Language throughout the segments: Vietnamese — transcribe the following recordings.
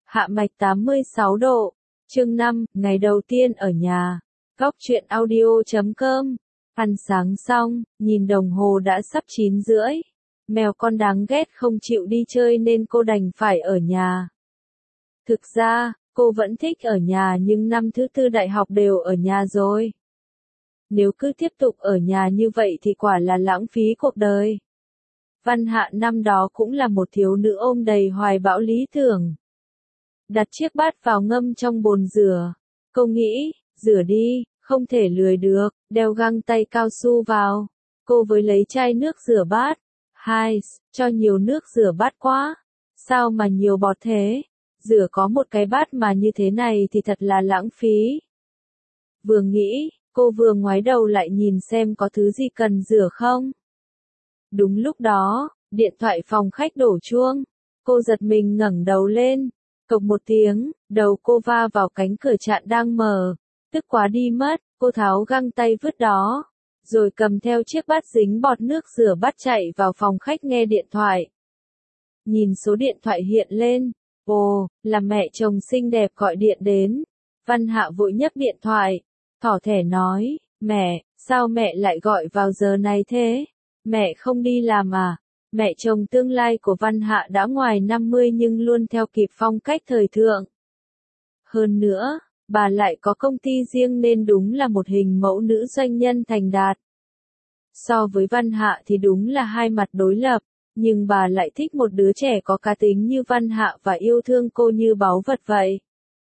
Hạ mạch 86 độ. Chương 5, ngày đầu tiên ở nhà. Góc truyện audio.com. Ăn sáng xong, nhìn đồng hồ đã sắp 9:30. Mèo con đáng ghét không chịu đi chơi nên cô đành phải ở nhà. Thực ra, cô vẫn thích ở nhà nhưng năm thứ tư đại học đều ở nhà rồi. Nếu cứ tiếp tục ở nhà như vậy thì quả là lãng phí cuộc đời. Văn Hạ năm đó cũng là một thiếu nữ ôm đầy hoài bão lý tưởng. Đặt chiếc bát vào ngâm trong bồn rửa. Cô nghĩ, rửa đi, không thể lười được, đeo găng tay cao su vào. Cô với lấy chai nước rửa bát. Hai, cho nhiều nước rửa bát quá. Sao mà nhiều bọt thế? Rửa có một cái bát mà như thế này thì thật là lãng phí. Vừa nghĩ, cô vừa ngoái đầu lại nhìn xem có thứ gì cần rửa không. Đúng lúc đó, điện thoại phòng khách đổ chuông. Cô giật mình ngẩng đầu lên. Cộc một tiếng, đầu cô va vào cánh cửa chạn đang mở. Tức quá đi mất, cô tháo găng tay vứt đó. Rồi cầm theo chiếc bát dính bọt nước rửa bát chạy vào phòng khách nghe điện thoại. Nhìn số điện thoại hiện lên. Ồ, là mẹ chồng xinh đẹp gọi điện đến. Văn Hạ vội nhấc điện thoại. Thỏ thẻ nói, mẹ, sao mẹ lại gọi vào giờ này thế? Mẹ không đi làm à? Mẹ chồng tương lai của Văn Hạ đã ngoài 50 nhưng luôn theo kịp phong cách thời thượng. Hơn nữa, bà lại có công ty riêng nên đúng là một hình mẫu nữ doanh nhân thành đạt. So với Văn Hạ thì đúng là hai mặt đối lập, nhưng bà lại thích một đứa trẻ có cá tính như Văn Hạ và yêu thương cô như báu vật vậy.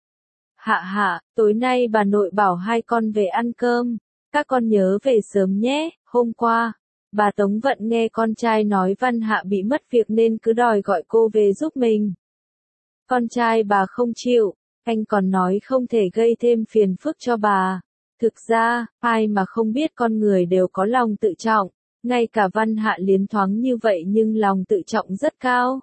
Hạ, tối nay bà nội bảo hai con về ăn cơm, các con nhớ về sớm nhé. Hôm qua, bà Tống Vận nghe con trai nói Văn Hạ bị mất việc nên cứ đòi gọi cô về giúp mình. Con trai bà không chịu, anh còn nói không thể gây thêm phiền phức cho bà. Thực ra, ai mà không biết con người đều có lòng tự trọng, ngay cả Văn Hạ liến thoáng như vậy nhưng lòng tự trọng rất cao.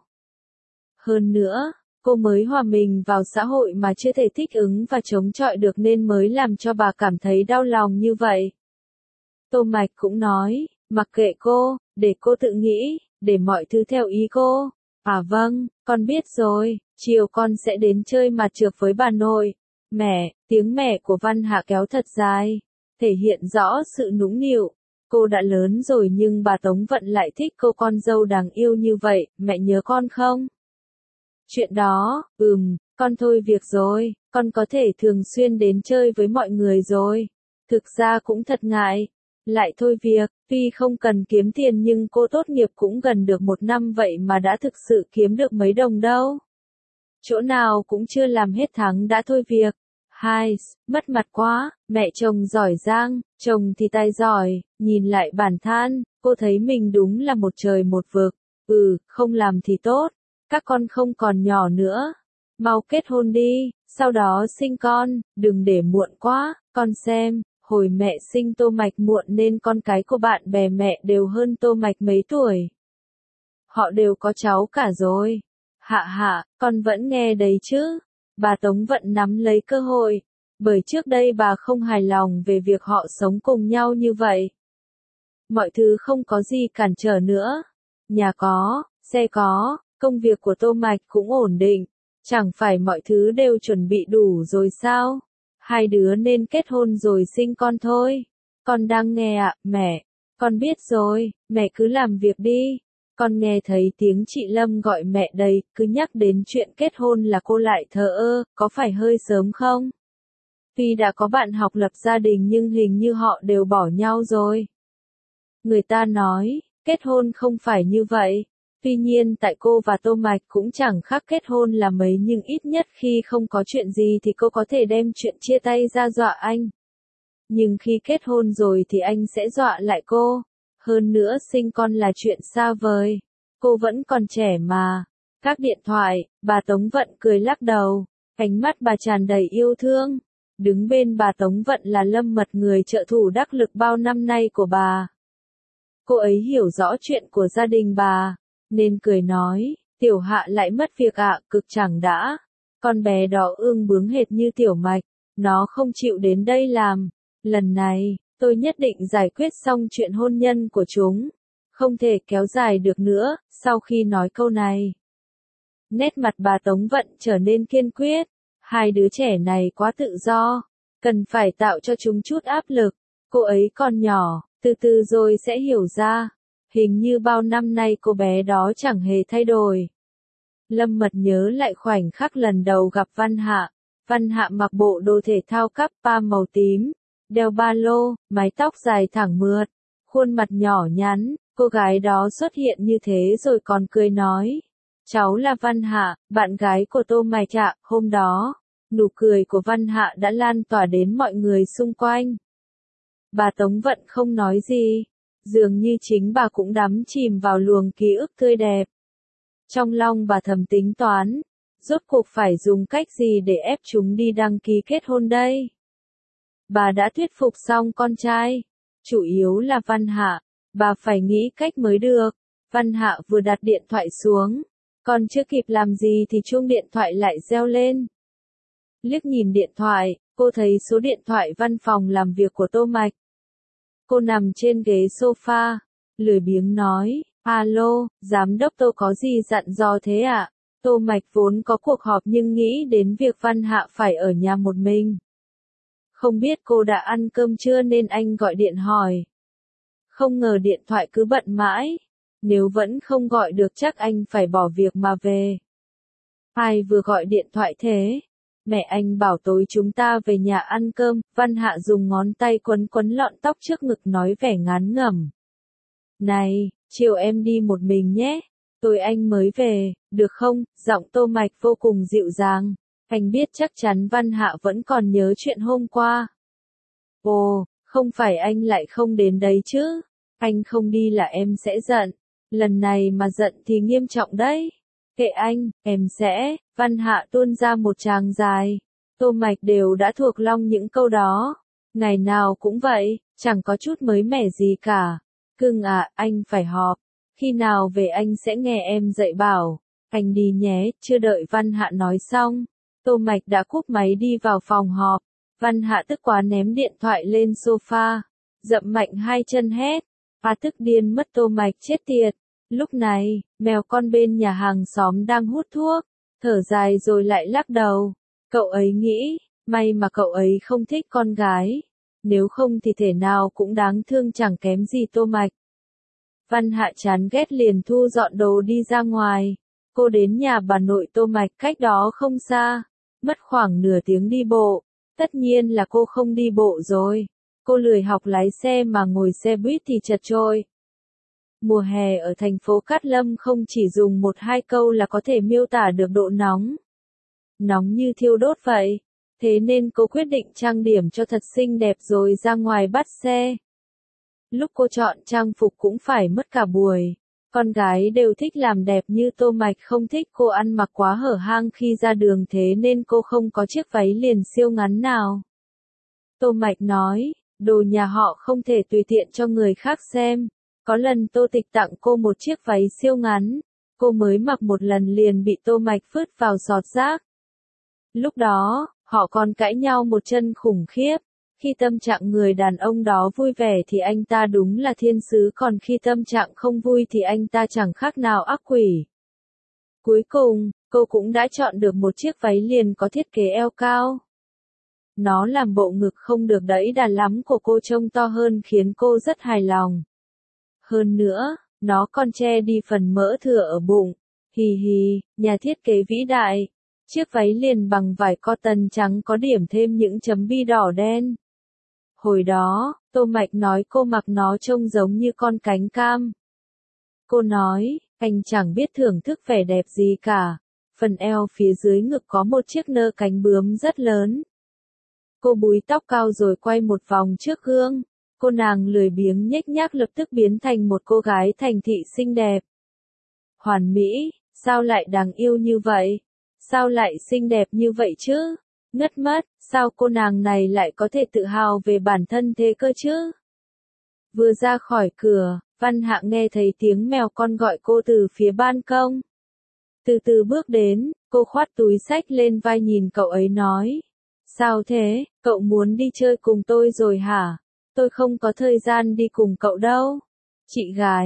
Hơn nữa, cô mới hòa mình vào xã hội mà chưa thể thích ứng và chống chọi được nên mới làm cho bà cảm thấy đau lòng như vậy. Tô Mạch cũng nói, mặc kệ cô, để cô tự nghĩ, để mọi thứ theo ý cô. À vâng, con biết rồi, chiều con sẽ đến chơi mặt trượt với bà nội. Mẹ, tiếng mẹ của Văn Hạ kéo thật dài, thể hiện rõ sự nũng nịu. Cô đã lớn rồi nhưng bà Tống Vận lại thích cô con dâu đáng yêu như vậy, mẹ nhớ con không? Chuyện đó, con thôi việc rồi, con có thể thường xuyên đến chơi với mọi người rồi. Thực ra cũng thật ngại. Lại thôi việc, tuy không cần kiếm tiền nhưng cô tốt nghiệp cũng gần được 1 năm vậy mà đã thực sự kiếm được mấy đồng đâu. Chỗ nào cũng chưa làm hết tháng đã thôi việc. Hai, mất mặt quá, mẹ chồng giỏi giang, chồng thì tài giỏi, nhìn lại bản thân, cô thấy mình đúng là một trời một vực. Không làm thì tốt, các con không còn nhỏ nữa. Mau kết hôn đi, sau đó sinh con, đừng để muộn quá, con xem. Hồi mẹ sinh Tô Mạch muộn nên con cái của bạn bè mẹ đều hơn Tô Mạch mấy tuổi. Họ đều có cháu cả rồi. Hạ, con vẫn nghe đấy chứ. Bà Tống Vận nắm lấy cơ hội. Bởi trước đây bà không hài lòng về việc họ sống cùng nhau như vậy. Mọi thứ không có gì cản trở nữa. Nhà có, xe có, công việc của Tô Mạch cũng ổn định. Chẳng phải mọi thứ đều chuẩn bị đủ rồi sao? Hai đứa nên kết hôn rồi sinh con thôi. Con đang nghe ạ, mẹ. Con biết rồi, mẹ cứ làm việc đi. Con nghe thấy tiếng chị Lâm gọi mẹ đây, cứ nhắc đến chuyện kết hôn là cô lại thờ ơ, có phải hơi sớm không? Tuy đã có bạn học lập gia đình nhưng hình như họ đều bỏ nhau rồi. Người ta nói, kết hôn không phải như vậy. Tuy nhiên tại cô và Tô Mạch cũng chẳng khác kết hôn là mấy nhưng ít nhất khi không có chuyện gì thì cô có thể đem chuyện chia tay ra dọa anh. Nhưng khi kết hôn rồi thì anh sẽ dọa lại cô. Hơn nữa sinh con là chuyện xa vời. Cô vẫn còn trẻ mà. Các điện thoại, bà Tống Vận cười lắc đầu. Ánh mắt bà tràn đầy yêu thương. Đứng bên bà Tống Vận là Lâm Mật người trợ thủ đắc lực bao năm nay của bà. Cô ấy hiểu rõ chuyện của gia đình bà. Nên cười nói, Tiểu Hạ lại mất việc ạ, cực chẳng đã. Con bé đó ương bướng hệt như Tiểu Mạch, nó không chịu đến đây làm. Lần này, tôi nhất định giải quyết xong chuyện hôn nhân của chúng. Không thể kéo dài được nữa, sau khi nói câu này. Nét mặt bà Tống Vận trở nên kiên quyết. Hai đứa trẻ này quá tự do. Cần phải tạo cho chúng chút áp lực. Cô ấy còn nhỏ, từ từ rồi sẽ hiểu ra. Hình như bao năm nay cô bé đó chẳng hề thay đổi. Lâm Mật nhớ lại khoảnh khắc lần đầu gặp Văn Hạ. Văn Hạ mặc bộ đồ thể thao kappa màu tím, đeo ba lô, mái tóc dài thẳng mượt, khuôn mặt nhỏ nhắn. Cô gái đó xuất hiện như thế rồi còn cười nói. Cháu là Văn Hạ, bạn gái của Tô Mạch ạ. Hôm đó, nụ cười của Văn Hạ đã lan tỏa đến mọi người xung quanh. Bà Tống Vận không nói gì. Dường như chính bà cũng đắm chìm vào luồng ký ức tươi đẹp. Trong lòng bà thầm tính toán, rốt cuộc phải dùng cách gì để ép chúng đi đăng ký kết hôn đây? Bà đã thuyết phục xong con trai, chủ yếu là Văn Hạ, bà phải nghĩ cách mới được. Văn Hạ vừa đặt điện thoại xuống, còn chưa kịp làm gì thì chuông điện thoại lại reo lên. Liếc nhìn điện thoại, cô thấy số điện thoại văn phòng làm việc của Tô Mạch. Cô nằm trên ghế sofa, lười biếng nói, alo, giám đốc Tô có gì dặn dò thế ạ? Tô Mạch vốn có cuộc họp nhưng nghĩ đến việc Văn Hạ phải ở nhà một mình. Không biết cô đã ăn cơm chưa nên anh gọi điện hỏi. Không ngờ điện thoại cứ bận mãi. Nếu vẫn không gọi được chắc anh phải bỏ việc mà về. Ai vừa gọi điện thoại thế? Mẹ anh bảo tối chúng ta về nhà ăn cơm. Văn Hạ dùng ngón tay quấn quấn lọn tóc trước ngực nói vẻ ngán ngẩm. Này, chiều em đi một mình nhé. Tối anh mới về, được không? Giọng Tô Mạch vô cùng dịu dàng. Anh biết chắc chắn Văn Hạ vẫn còn nhớ chuyện hôm qua. Ồ, không phải anh lại không đến đấy chứ? Anh không đi là em sẽ giận. Lần này mà giận thì nghiêm trọng đấy. Kệ anh, em sẽ. Văn Hạ tuôn ra một tràng dài. Tô Mạch đều đã thuộc lòng những câu đó. Ngày nào cũng vậy, chẳng có chút mới mẻ gì cả. Cưng à, anh phải họp. Khi nào về anh sẽ nghe em dạy bảo. Anh đi nhé. Chưa đợi Văn Hạ nói xong, Tô Mạch đã cúp máy đi vào phòng họp. Văn Hạ tức quá ném điện thoại lên sofa, dậm mạnh hai chân hét. Tức điên mất Tô Mạch chết tiệt. Lúc này, mèo con bên nhà hàng xóm đang hút thuốc, thở dài rồi lại lắc đầu. Cậu ấy nghĩ, may mà cậu ấy không thích con gái. Nếu không thì thể nào cũng đáng thương chẳng kém gì Tô Mạch. Văn Hạ chán ghét liền thu dọn đồ đi ra ngoài. Cô đến nhà bà nội Tô Mạch cách đó không xa, mất khoảng nửa tiếng đi bộ. Tất nhiên là cô không đi bộ rồi. Cô lười học lái xe mà ngồi xe buýt thì chật chội. Mùa hè ở thành phố Cát Lâm không chỉ dùng một hai câu là có thể miêu tả được độ nóng. Nóng như thiêu đốt vậy. Thế nên cô quyết định trang điểm cho thật xinh đẹp rồi ra ngoài bắt xe. Lúc cô chọn trang phục cũng phải mất cả buổi. Con gái đều thích làm đẹp như Tô Mạch không thích cô ăn mặc quá hở hang khi ra đường thế nên cô không có chiếc váy liền siêu ngắn nào. Tô Mạch nói, đồ nhà họ không thể tùy tiện cho người khác xem. Có lần Tô Tịch tặng cô một chiếc váy siêu ngắn, cô mới mặc một lần liền bị Tô Mạch vứt vào giọt rác. Lúc đó, họ còn cãi nhau một chân khủng khiếp. Khi tâm trạng người đàn ông đó vui vẻ thì anh ta đúng là thiên sứ, còn khi tâm trạng không vui thì anh ta chẳng khác nào ác quỷ. Cuối cùng, cô cũng đã chọn được một chiếc váy liền có thiết kế eo cao. Nó làm bộ ngực không được đẫy đà lắm của cô trông to hơn khiến cô rất hài lòng. Hơn nữa, nó còn che đi phần mỡ thừa ở bụng. Hì hì, nhà thiết kế vĩ đại. Chiếc váy liền bằng vải cotton trắng có điểm thêm những chấm bi đỏ đen. Hồi đó, Tô Mạch nói cô mặc nó trông giống như con cánh cam. Cô nói, anh chẳng biết thưởng thức vẻ đẹp gì cả. Phần eo phía dưới ngực có một chiếc nơ cánh bướm rất lớn. Cô búi tóc cao rồi quay một vòng trước gương. Cô nàng lười biếng nhếch nhác lập tức biến thành một cô gái thành thị xinh đẹp. Hoàn mỹ, sao lại đáng yêu như vậy? Sao lại xinh đẹp như vậy chứ? Ngất mất, sao cô nàng này lại có thể tự hào về bản thân thế cơ chứ? Vừa ra khỏi cửa, Văn Hạ nghe thấy tiếng mèo con gọi cô từ phía ban công. Từ từ bước đến, cô khoát túi xách lên vai nhìn cậu ấy nói. Sao thế, cậu muốn đi chơi cùng tôi rồi hả? Tôi không có thời gian đi cùng cậu đâu. Chị gái,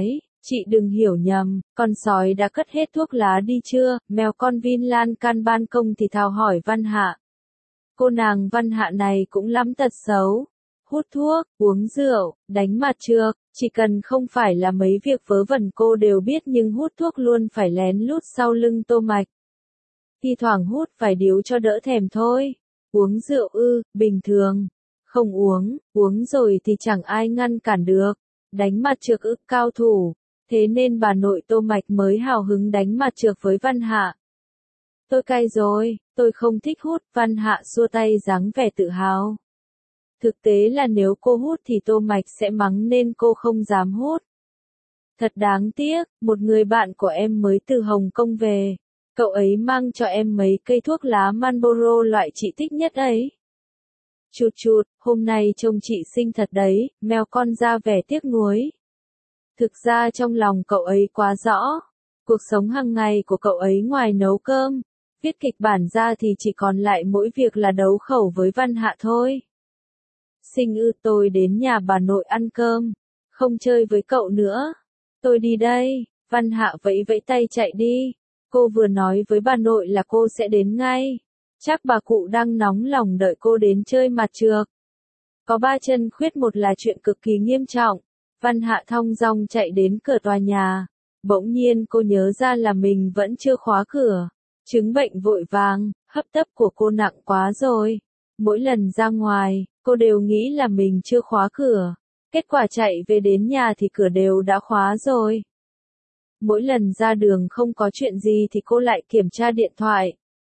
Chị đừng hiểu nhầm, con sói đã cất hết thuốc lá đi chưa? Mèo con Vin lan can ban công thì thào hỏi Văn Hạ. Cô nàng Văn Hạ này cũng lắm tật xấu. Hút thuốc, uống rượu, đánh mặt trược, chỉ cần không phải là mấy việc vớ vẩn cô đều biết nhưng hút thuốc luôn phải lén lút sau lưng Tô Mạch. Thi thoảng hút vài điếu cho đỡ thèm thôi. Uống rượu bình thường. Không uống, uống rồi thì chẳng ai ngăn cản được. Đánh mặt trược cao thủ. Thế nên bà nội Tô Mạch mới hào hứng đánh mặt trược với Văn Hạ. Tôi cay rồi, tôi không thích hút, Văn Hạ xua tay dáng vẻ tự hào. Thực tế là nếu cô hút thì Tô Mạch sẽ mắng nên cô không dám hút. Thật đáng tiếc, một người bạn của em mới từ Hồng Kông về. Cậu ấy mang cho em mấy cây thuốc lá Marlboro loại chị thích nhất ấy. Chụt chụt, hôm nay trông chị xinh thật đấy, mèo con ra vẻ tiếc nuối. Thực ra trong lòng cậu ấy quá rõ. Cuộc sống hàng ngày của cậu ấy ngoài nấu cơm, viết kịch bản ra thì chỉ còn lại mỗi việc là đấu khẩu với Văn Hạ thôi. Xinh tôi đến nhà bà nội ăn cơm, không chơi với cậu nữa. Tôi đi đây, Văn Hạ vẫy vẫy tay chạy đi. Cô vừa nói với bà nội là cô sẽ đến ngay. Chắc bà cụ đang nóng lòng đợi cô đến chơi mặt trược. Có 3 chân khuyết một là chuyện cực kỳ nghiêm trọng. Văn Hạ thong dong chạy đến cửa tòa nhà. Bỗng nhiên cô nhớ ra là mình vẫn chưa khóa cửa. Chứng bệnh vội vàng, hấp tấp của cô nặng quá rồi. Mỗi lần ra ngoài, cô đều nghĩ là mình chưa khóa cửa. Kết quả chạy về đến nhà thì cửa đều đã khóa rồi. Mỗi lần ra đường không có chuyện gì thì cô lại kiểm tra điện thoại,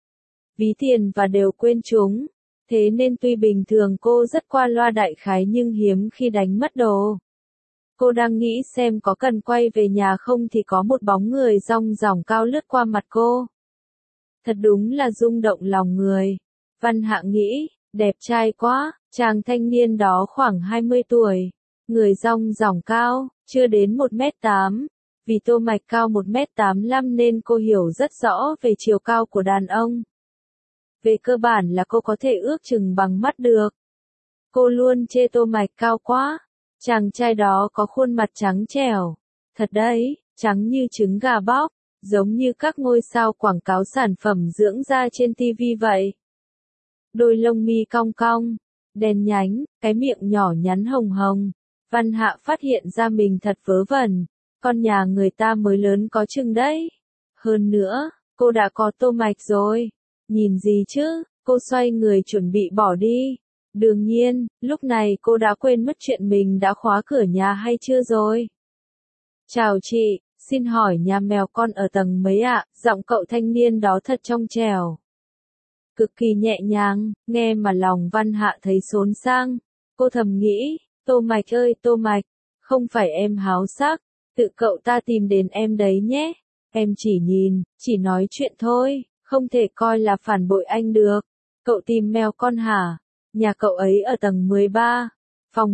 ví tiền và đều quên chúng. Thế nên tuy bình thường cô rất qua loa đại khái nhưng hiếm khi đánh mất đồ. Cô đang nghĩ xem có cần quay về nhà không thì có một bóng người dong dỏng cao lướt qua mặt cô. Thật đúng là rung động lòng người. Văn Hạ nghĩ, đẹp trai quá, chàng thanh niên đó khoảng 20 tuổi. Người dong dỏng cao, chưa đến 1m8. Vì Tô Mạch cao 1m85 nên cô hiểu rất rõ về chiều cao của đàn ông. Về cơ bản là cô có thể ước chừng bằng mắt được. Cô luôn chê Tô Mạch cao quá. Chàng trai đó có khuôn mặt trắng trẻo. Thật đấy, trắng như trứng gà bóc, giống như các ngôi sao quảng cáo sản phẩm dưỡng da trên TV vậy. Đôi lông mi cong cong, đen nhánh, cái miệng nhỏ nhắn hồng hồng. Văn Hạ phát hiện ra mình thật vớ vẩn. Con nhà người ta mới lớn có chừng đấy. Hơn nữa, cô đã có Tô Mạch rồi. Nhìn gì chứ, cô xoay người chuẩn bị bỏ đi. Đương nhiên, lúc này cô đã quên mất chuyện mình đã khóa cửa nhà hay chưa rồi. Chào chị, xin hỏi nhà mèo con ở tầng mấy ạ? Giọng cậu thanh niên đó thật trong trẻo. Cực kỳ nhẹ nhàng, nghe mà lòng Văn Hạ thấy xốn sang. Cô thầm nghĩ, Tô Mạch ơi Tô Mạch, không phải em háo sắc, tự cậu ta tìm đến em đấy nhé. Em chỉ nhìn, chỉ nói chuyện thôi, không thể coi là phản bội anh được. Cậu tìm mèo con hả? Nhà cậu ấy ở tầng 13, phòng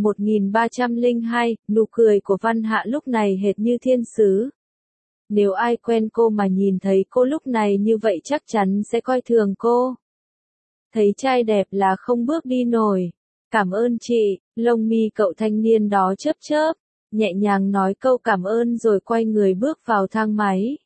1302, nụ cười của Văn Hạ lúc này hệt như thiên sứ. Nếu ai quen cô mà nhìn thấy cô lúc này như vậy chắc chắn sẽ coi thường cô. Thấy trai đẹp là không bước đi nổi. Cảm ơn chị, lông mi cậu thanh niên đó chớp chớp, nhẹ nhàng nói câu cảm ơn rồi quay người bước vào thang máy.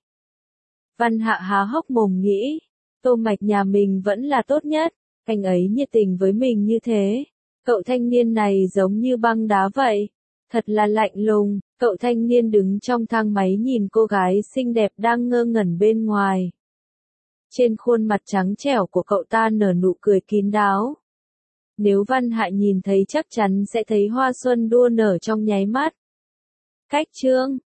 Văn Hạ há hốc mồm nghĩ, Tô Mạch nhà mình vẫn là tốt nhất, anh ấy nhiệt tình với mình như thế. Cậu thanh niên này giống như băng đá vậy, thật là lạnh lùng. Cậu thanh niên đứng trong thang máy nhìn cô gái xinh đẹp đang ngơ ngẩn bên ngoài. Trên khuôn mặt trắng trẻo của cậu ta nở nụ cười kín đáo. Nếu Văn Hạ nhìn thấy chắc chắn sẽ thấy hoa xuân đua nở trong nháy mắt. Cách chương